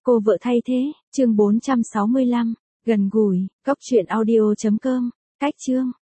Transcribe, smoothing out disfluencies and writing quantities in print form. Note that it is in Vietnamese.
Cô vợ thay thế, chương 465, gần gũi, góc truyện audio.com, cách chương.